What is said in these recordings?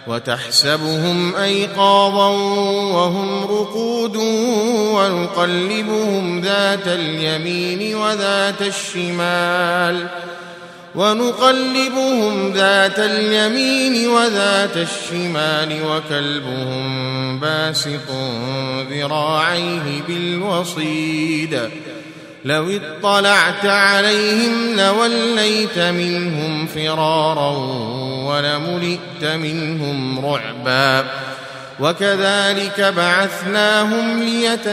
وتحسبهم أيقاظا وهم رقود ونقلبهم ذات اليمين وذات الشمال وكلبهم باسط ذراعيه بالوصيد لو اطلعت عليهم لوليت منهم فرارا ولملئت منهم رعبا وكذلك بعثناهم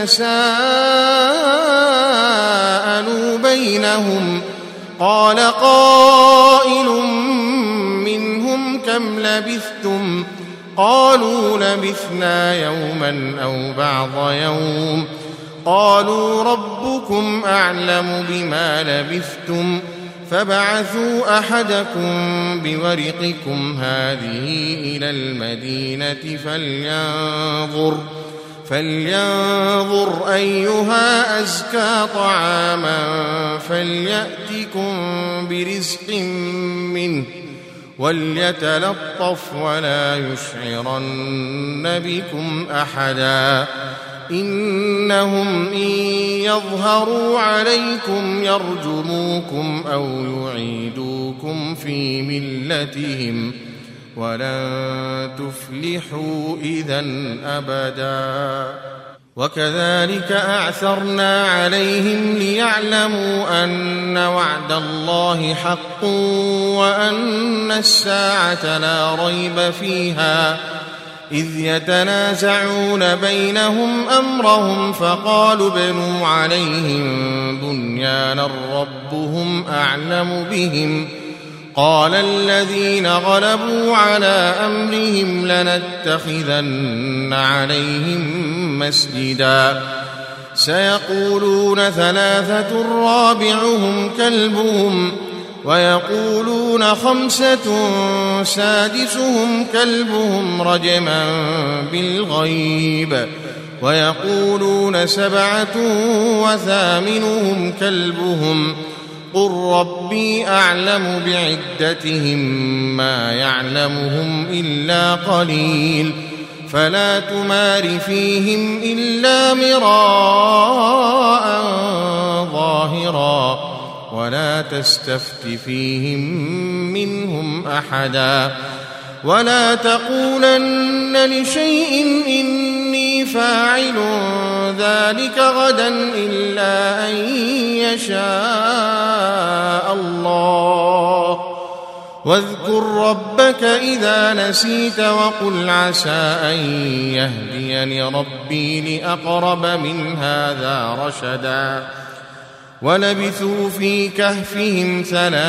ليتساءلوا بينهم قال قائل منهم كم لبثتم قالوا لبثنا يوما أو بعض يوم قالوا ربكم أعلم بما لبثتم فابعثوا أحدكم بورقكم هذه إلى المدينة فلينظر أيها أزكى طعاما فليأتكم برزق منه وليتلطف ولا يشعرن بكم أحدا إنهم إن يظهروا عليكم يرجموكم أو يعيدوكم في ملتهم ولن تفلحوا إذا أبدا وكذلك أعثرنا عليهم ليعلموا أن وعد الله حق وأن الساعة لا ريب فيها إذ يتنازعون بينهم أمرهم فقالوا ابنوا عليهم بنيانا ربهم أعلم بهم قال الذين غلبوا على أمرهم لنتخذن عليهم مسجدا سيقولون ثلاثة رابعهم كلبهم ويقولون خمسة سادسهم كلبهم رجما بالغيب ويقولون سبعة وثامنهم كلبهم قل ربي أعلم بعدتهم ما يعلمهم إلا قليل فلا تمار فيهم إلا مراء ظاهرا ولا تستفت فيهم منهم أحدا ولا تقولن لشيء إني فاعل ذلك غدا إلا أن يشاء الله واذكر ربك إذا نسيت وقل عسى أن يهديني ربي لأقرب من هذا رشدا ولبثوا في كهفهم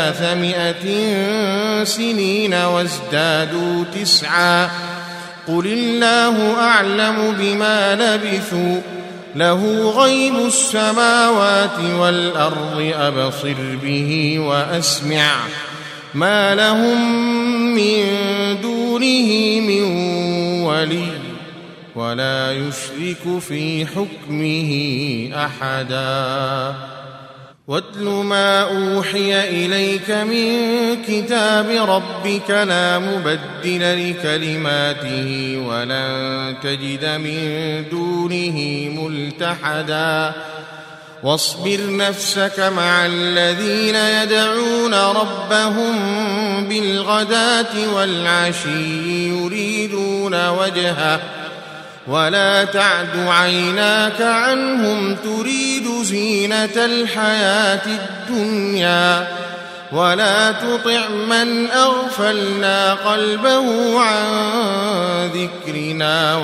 300 سنين وازدادوا 9 قل الله أعلم بما لبثوا له غيب السماوات والأرض أبصر به وأسمع ما لهم من دونه من ولي ولا يشرك في حكمه أحدا واتل ما أوحي إليك من كتاب ربك لا مبدل لكلماته ولن تجد من دونه ملتحدا واصبر نفسك مع الذين يدعون ربهم بالغداة والعشي يريدون وجهه ولا تعد عيناك عنهم تريد زينة الحياة الدنيا ولا تطع من أغفلنا قلبه عن ذكرنا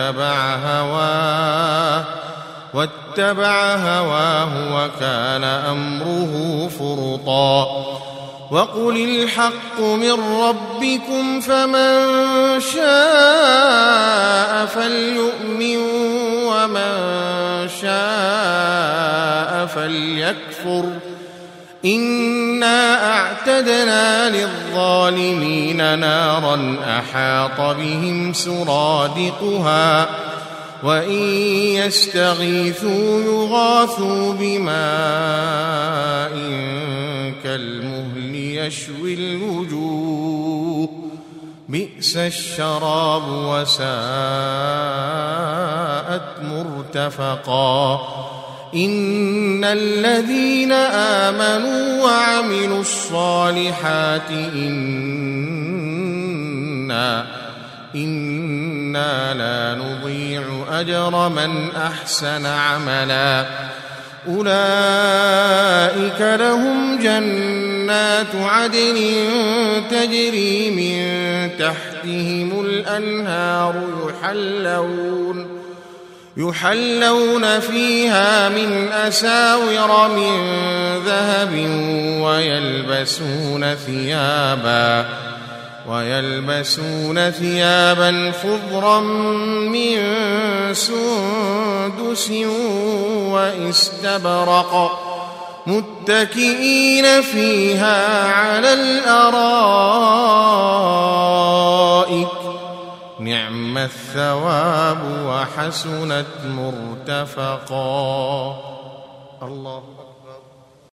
واتبع هواه وكان أمره فرطا وقل الحق من ربكم فمن شاء فليؤمن ومن شاء فليكفر إنا أعتدنا للظالمين نارا أحاط بهم سرادقها وإن يستغيثوا يغاثوا بماء كالمهل يشوي الوجوه بئس الشراب وساءت مرتفقا إن الذين آمنوا وعملوا الصالحات إنا لا نضيع أجر من أحسن عملا أولئك لهم جنات عدن تجري من تحتهم الأنهار يحلون فيها من أساور من ذهب ويلبسون ثيابا خضرا من سندس واستبرق متكئين فيها على الأرائك نعم الثواب وحسنت مرتفقا. الله